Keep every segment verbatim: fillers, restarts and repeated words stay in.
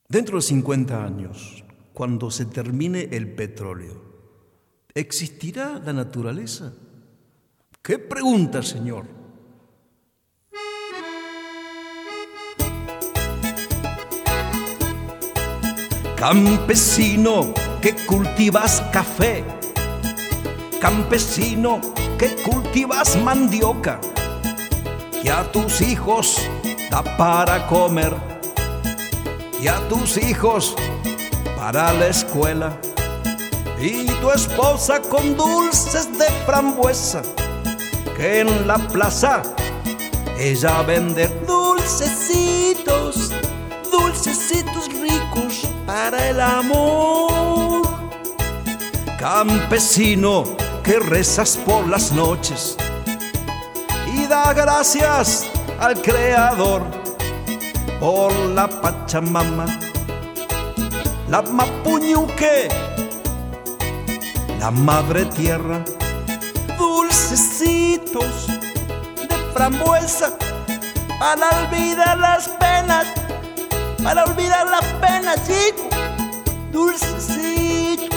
Dentro de cincuenta años, cuando se termine el petróleo, ¿existirá la naturaleza? ¿Qué pregunta, señor? Campesino que cultivas café, campesino que cultivas mandioca, que a tus hijos da para comer y a tus hijos para la escuela, y tu esposa con dulces de frambuesa, que en la plaza ella vende dulcecitos, dulcecitos ricos para el amor. Campesino que rezas por las noches y da gracias al Creador por la Pachamama, la Mapuñuque, la Madre Tierra. Dulcecitos de frambuesa para olvidar las penas, para olvidar las penas, chico. Dulcecito.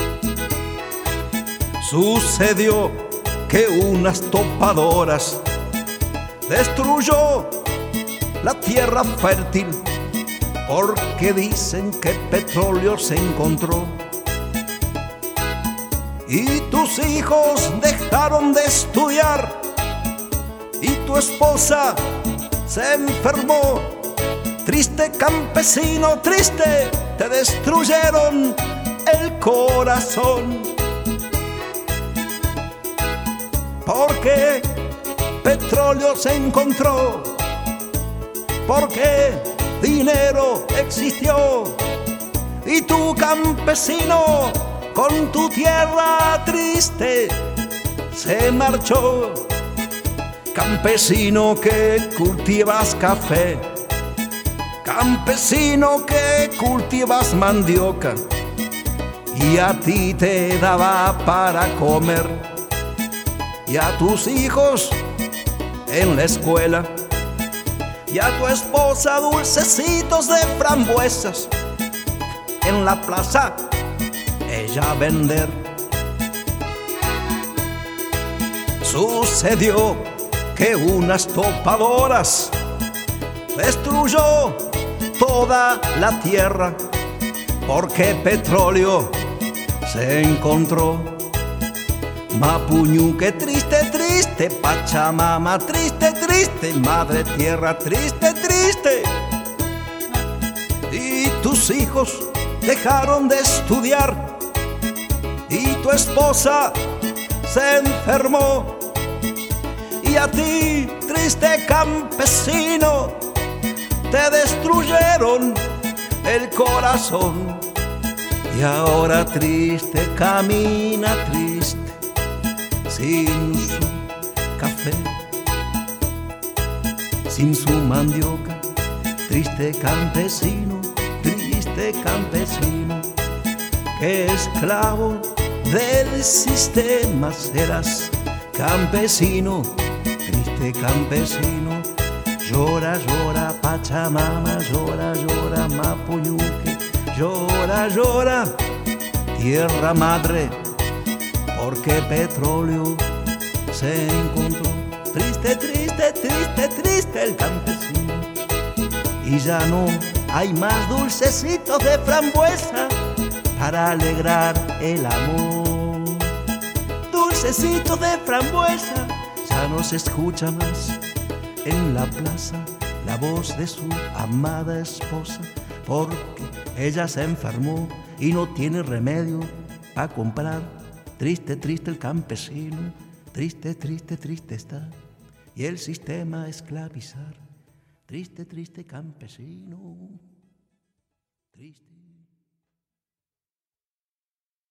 Sucedió que unas topadoras destruyó la tierra fértil, porque dicen que petróleo se encontró. Y tus hijos dejaron de estudiar, y tu esposa se enfermó. Triste campesino, triste, te destruyeron el corazón. Porque petróleo se encontró, porque dinero existió, y tu campesino con tu tierra triste se marchó. Campesino que cultivas café, campesino que cultivas mandioca, y a ti te daba para comer, y a tus hijos en la escuela, y a tu esposa dulcecitos de frambuesas, en la plaza ella vender. Sucedió que unas topadoras destruyó toda la tierra, porque petróleo se encontró. Mapuñuque, triste, triste, Pachamama, triste, triste, Madre Tierra, triste, triste. Y tus hijos dejaron de estudiar, y tu esposa se enfermó, y a ti, triste campesino, te destruyeron el corazón. Y ahora triste camina, triste, sin su café, sin su mandioca. Triste campesino, triste campesino, que esclavo del sistema serás. Campesino, triste campesino, llora, llora Pachamama, llora, llora Mapuñuque, llora, llora tierra madre, porque petróleo se encontró. Triste, triste, triste, triste el campesino, y ya no hay más dulcecitos de frambuesa para alegrar el amor. Dulcecitos de frambuesa, ya no se escucha más en la plaza la voz de su amada esposa, porque ella se enfermó y no tiene remedio para comprar. Triste, triste el campesino, triste, triste, triste está, y el sistema a esclavizar. Triste, triste campesino, triste.